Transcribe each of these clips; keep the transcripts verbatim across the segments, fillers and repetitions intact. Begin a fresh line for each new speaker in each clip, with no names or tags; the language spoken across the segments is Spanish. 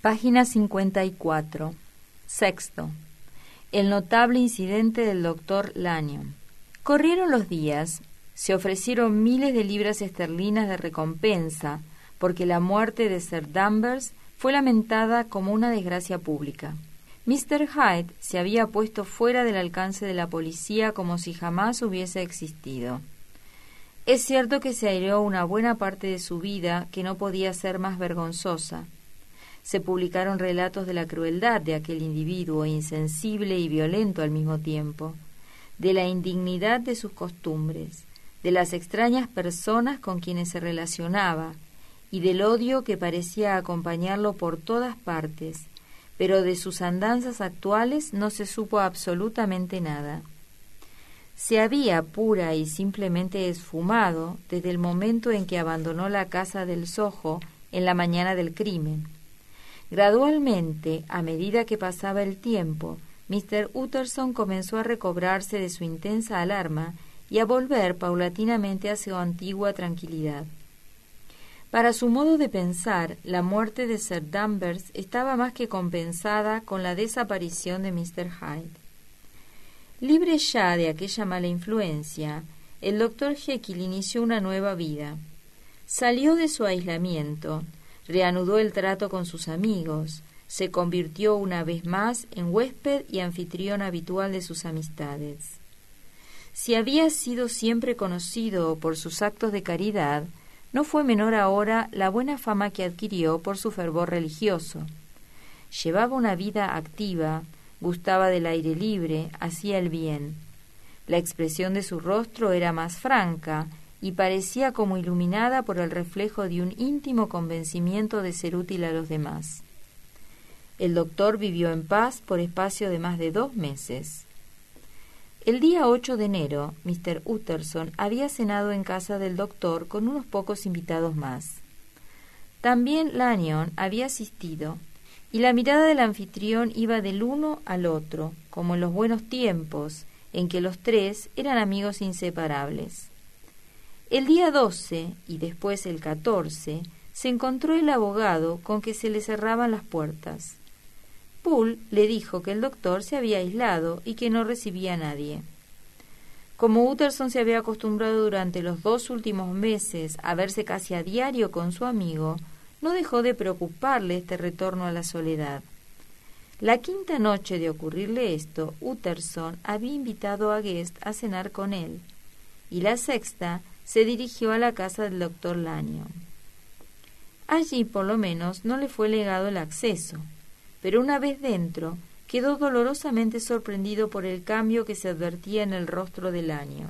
Página cincuenta y cuatro. Sexto. El notable incidente del doctor Lanyon. Corrieron los días. Se ofrecieron miles de libras esterlinas de recompensa porque la muerte de Sir Danvers fue lamentada como una desgracia pública. míster Hyde se había puesto fuera del alcance de la policía como si jamás hubiese existido. Es cierto que se aireó una buena parte de su vida que no podía ser más vergonzosa. Se publicaron relatos de la crueldad de aquel individuo insensible y violento al mismo tiempo, de la indignidad de sus costumbres, de las extrañas personas con quienes se relacionaba y del odio que parecía acompañarlo por todas partes, pero de sus andanzas actuales no se supo absolutamente nada. Se había pura y simplemente esfumado desde el momento en que abandonó la casa del Soho en la mañana del crimen. Gradualmente, a medida que pasaba el tiempo, míster Utterson comenzó a recobrarse de su intensa alarma y a volver paulatinamente a su antigua tranquilidad. Para su modo de pensar, la muerte de Sir Danvers estaba más que compensada con la desaparición de míster Hyde. Libre ya de aquella mala influencia, el doctor Jekyll inició una nueva vida. Salió de su aislamiento, reanudó el trato con sus amigos, se convirtió una vez más en huésped y anfitrión habitual de sus amistades. Si había sido siempre conocido por sus actos de caridad, no fue menor ahora la buena fama que adquirió por su fervor religioso. Llevaba una vida activa, gustaba del aire libre, hacía el bien. La expresión de su rostro era más franca y parecía como iluminada por el reflejo de un íntimo convencimiento de ser útil a los demás. El doctor vivió en paz por espacio de más de dos meses. El día ocho de enero, míster Utterson había cenado en casa del doctor con unos pocos invitados más. También Lanyon había asistido, y la mirada del anfitrión iba del uno al otro, como en los buenos tiempos, en que los tres eran amigos inseparables. El día doce, y después el catorce, se encontró el abogado con que se le cerraban las puertas. Poole le dijo que el doctor se había aislado y que no recibía a nadie. Como Utterson se había acostumbrado durante los dos últimos meses a verse casi a diario con su amigo, no dejó de preocuparle este retorno a la soledad. La quinta noche de ocurrirle esto, Utterson había invitado a Guest a cenar con él, y la sexta se dirigió a la casa del doctor Lanyon. Allí, por lo menos, no le fue negado el acceso, pero una vez dentro, quedó dolorosamente sorprendido por el cambio que se advertía en el rostro de Lanyon.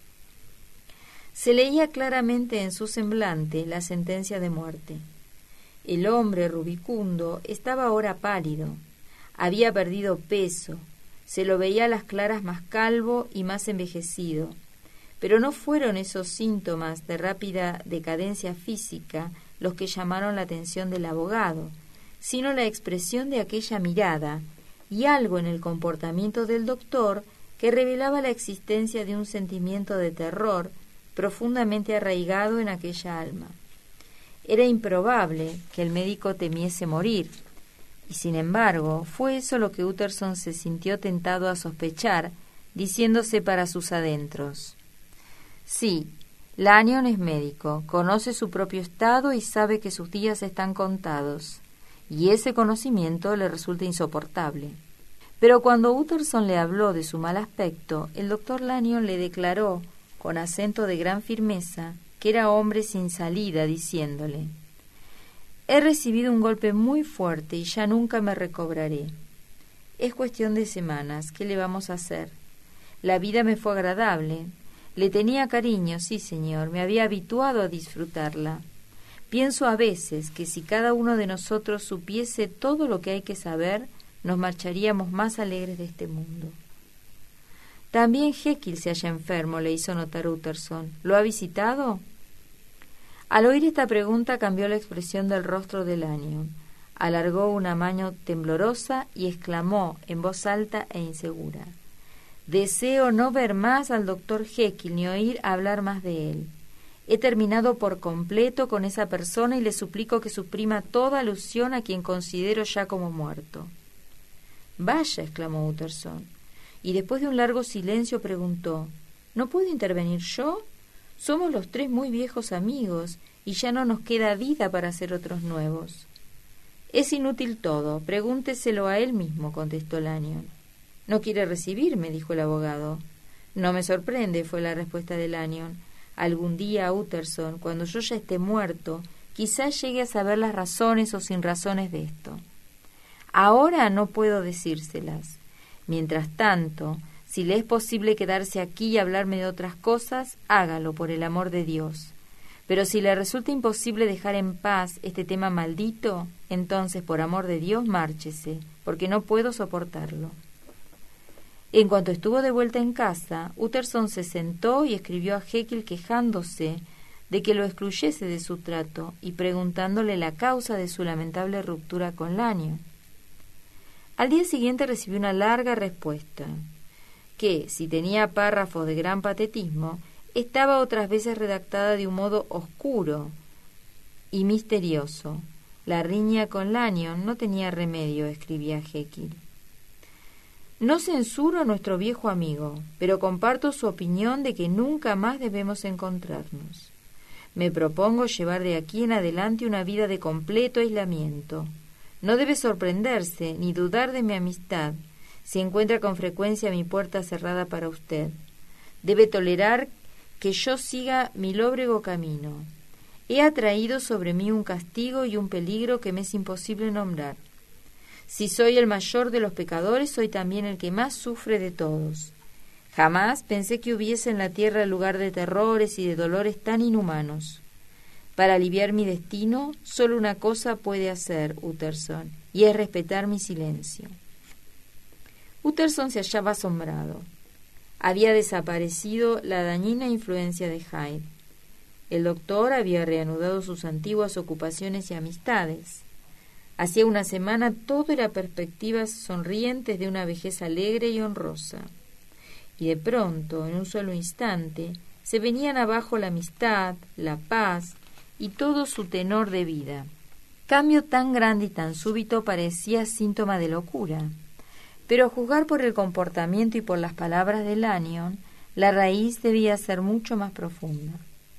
Se leía claramente en su semblante la sentencia de muerte. El hombre rubicundo estaba ahora pálido, había perdido peso, se lo veía a las claras más calvo y más envejecido, pero no fueron esos síntomas de rápida decadencia física los que llamaron la atención del abogado, sino la expresión de aquella mirada y algo en el comportamiento del doctor que revelaba la existencia de un sentimiento de terror profundamente arraigado en aquella alma. Era improbable que el médico temiese morir, y sin embargo fue eso lo que Utterson se sintió tentado a sospechar, diciéndose para sus adentros: sí, Lanyon es médico, conoce su propio estado y sabe que sus días están contados, y ese conocimiento le resulta insoportable. Pero cuando Utterson le habló de su mal aspecto, el doctor Lanyon le declaró, con acento de gran firmeza, que era hombre sin salida, diciéndole: «He recibido un golpe muy fuerte y ya nunca me recobraré. Es cuestión de semanas, ¿qué le vamos a hacer? La vida me fue agradable, le tenía cariño, sí señor, me había habituado a disfrutarla. Pienso a veces que si cada uno de nosotros supiese todo lo que hay que saber, nos marcharíamos más alegres de este mundo». «También Jekyll se halla enfermo», le hizo notar Utterson. «¿Lo ha visitado?» Al oír esta pregunta cambió la expresión del rostro de Lanyon, alargó una mano temblorosa y exclamó en voz alta e insegura: «Deseo no ver más al doctor Jekyll ni oír hablar más de él. He terminado por completo con esa persona y le suplico que suprima toda alusión a quien considero ya como muerto». «Vaya», exclamó Utterson, y después de un largo silencio preguntó: «¿No puedo intervenir yo? Somos los tres muy viejos amigos y ya no nos queda vida para hacer otros nuevos». «Es inútil todo, pregúnteselo a él mismo», contestó Lanyon. «No quiere recibirme», dijo el abogado. «No me sorprende», fue la respuesta de Lanyon. «Algún día, Utterson, cuando yo ya esté muerto, quizás llegue a saber las razones o sin razones de esto. Ahora no puedo decírselas. Mientras tanto, si le es posible quedarse aquí y hablarme de otras cosas, hágalo, por el amor de Dios. Pero si le resulta imposible dejar en paz este tema maldito, entonces, por amor de Dios, márchese, porque no puedo soportarlo». En cuanto estuvo de vuelta en casa, Utterson se sentó y escribió a Jekyll quejándose de que lo excluyese de su trato y preguntándole la causa de su lamentable ruptura con Lanyon. Al día siguiente recibió una larga respuesta, que, si tenía párrafos de gran patetismo, estaba otras veces redactada de un modo oscuro y misterioso. La riña con Lanyon no tenía remedio, escribía Jekyll. «No censuro a nuestro viejo amigo, pero comparto su opinión de que nunca más debemos encontrarnos. Me propongo llevar de aquí en adelante una vida de completo aislamiento. No debe sorprenderse ni dudar de mi amistad si encuentra con frecuencia mi puerta cerrada para usted. Debe tolerar que yo siga mi lóbrego camino. He atraído sobre mí un castigo y un peligro que me es imposible nombrar. Si soy el mayor de los pecadores, soy también el que más sufre de todos. Jamás pensé que hubiese en la tierra lugar de terrores y de dolores tan inhumanos. Para aliviar mi destino, solo una cosa puede hacer Utterson, y es respetar mi silencio». Utterson se hallaba asombrado. Había desaparecido la dañina influencia de Hyde. El doctor había reanudado sus antiguas ocupaciones y amistades. Hacía una semana todo era perspectivas sonrientes de una vejez alegre y honrosa. Y de pronto, en un solo instante, se venían abajo la amistad, la paz y todo su tenor de vida. Cambio tan grande y tan súbito parecía síntoma de locura. Pero a juzgar por el comportamiento y por las palabras de Lanyon, la raíz debía ser mucho más profunda.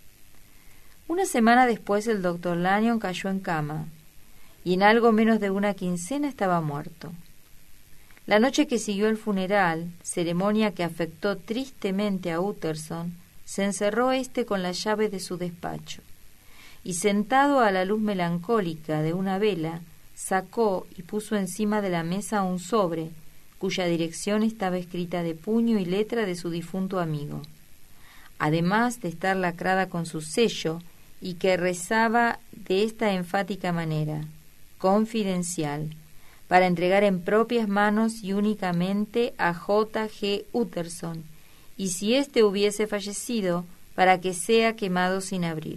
Una semana después el doctor Lanyon cayó en cama, y en algo menos de una quincena estaba muerto. La noche que siguió el funeral, ceremonia que afectó tristemente a Utterson, se encerró éste con la llave de su despacho, y sentado a la luz melancólica de una vela, sacó y puso encima de la mesa un sobre, cuya dirección estaba escrita de puño y letra de su difunto amigo, además de estar lacrada con su sello, y que rezaba de esta enfática manera: «Confidencial, para entregar en propias manos y únicamente a J G Utterson, y si éste hubiese fallecido, para que sea quemado sin abrir».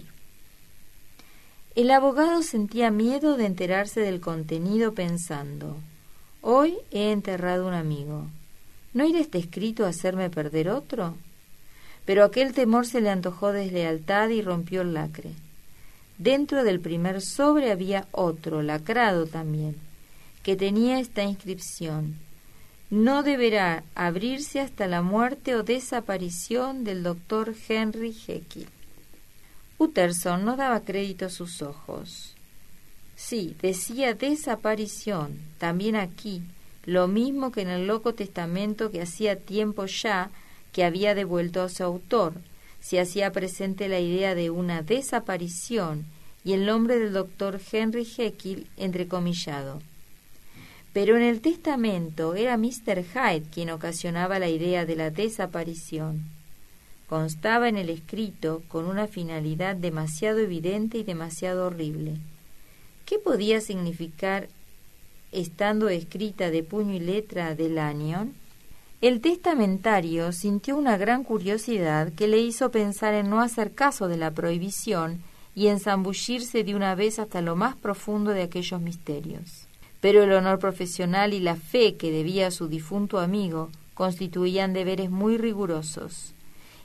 El abogado sentía miedo de enterarse del contenido, pensando: «Hoy he enterrado un amigo. ¿No irá este escrito a hacerme perder otro?». Pero aquel temor se le antojó deslealtad y rompió el lacre. Dentro del primer sobre había otro, lacrado también, que tenía esta inscripción: «No deberá abrirse hasta la muerte o desaparición del doctor Henry Jekyll». Utterson no daba crédito a sus ojos. Sí, decía desaparición, también aquí, lo mismo que en el loco testamento que hacía tiempo ya que había devuelto a su autor. Se hacía presente la idea de una desaparición y el nombre del doctor Henry Jekyll entrecomillado. Pero en el testamento era míster Hyde quien ocasionaba la idea de la desaparición. Constaba en el escrito con una finalidad demasiado evidente y demasiado horrible. ¿Qué podía significar, estando escrita de puño y letra de Lanyon? El testamentario sintió una gran curiosidad que le hizo pensar en no hacer caso de la prohibición y en zambullirse de una vez hasta lo más profundo de aquellos misterios. Pero el honor profesional y la fe que debía a su difunto amigo constituían deberes muy rigurosos,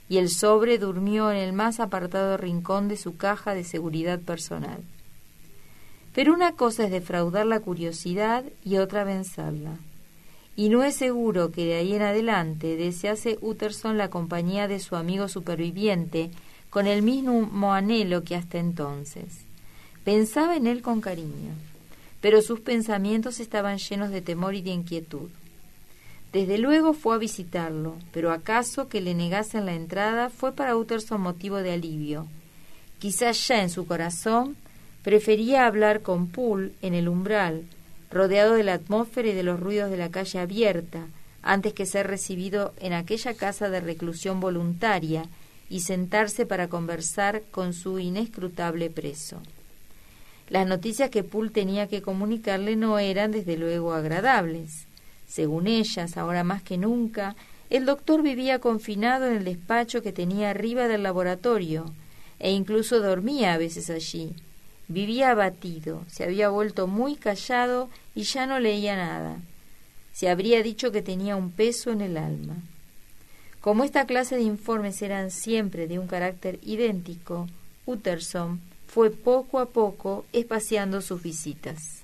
y el sobre durmió en el más apartado rincón de su caja de seguridad personal. Pero una cosa es defraudar la curiosidad y otra vencerla. Y no es seguro que de ahí en adelante desease Utterson la compañía de su amigo superviviente con el mismo anhelo que hasta entonces. Pensaba en él con cariño, pero sus pensamientos estaban llenos de temor y de inquietud. Desde luego fue a visitarlo, pero acaso que le negasen la entrada fue para Utterson motivo de alivio. Quizás ya en su corazón prefería hablar con Poole en el umbral, rodeado de la atmósfera y de los ruidos de la calle abierta, antes que ser recibido en aquella casa de reclusión voluntaria y sentarse para conversar con su inescrutable preso. Las noticias que Poole tenía que comunicarle no eran desde luego agradables. Según ellas, ahora más que nunca, el doctor vivía confinado en el despacho que tenía arriba del laboratorio, e incluso dormía a veces allí. Vivía abatido, se había vuelto muy callado y ya no leía nada. Se habría dicho que tenía un peso en el alma. Como esta clase de informes eran siempre de un carácter idéntico, Utterson fue poco a poco espaciando sus visitas.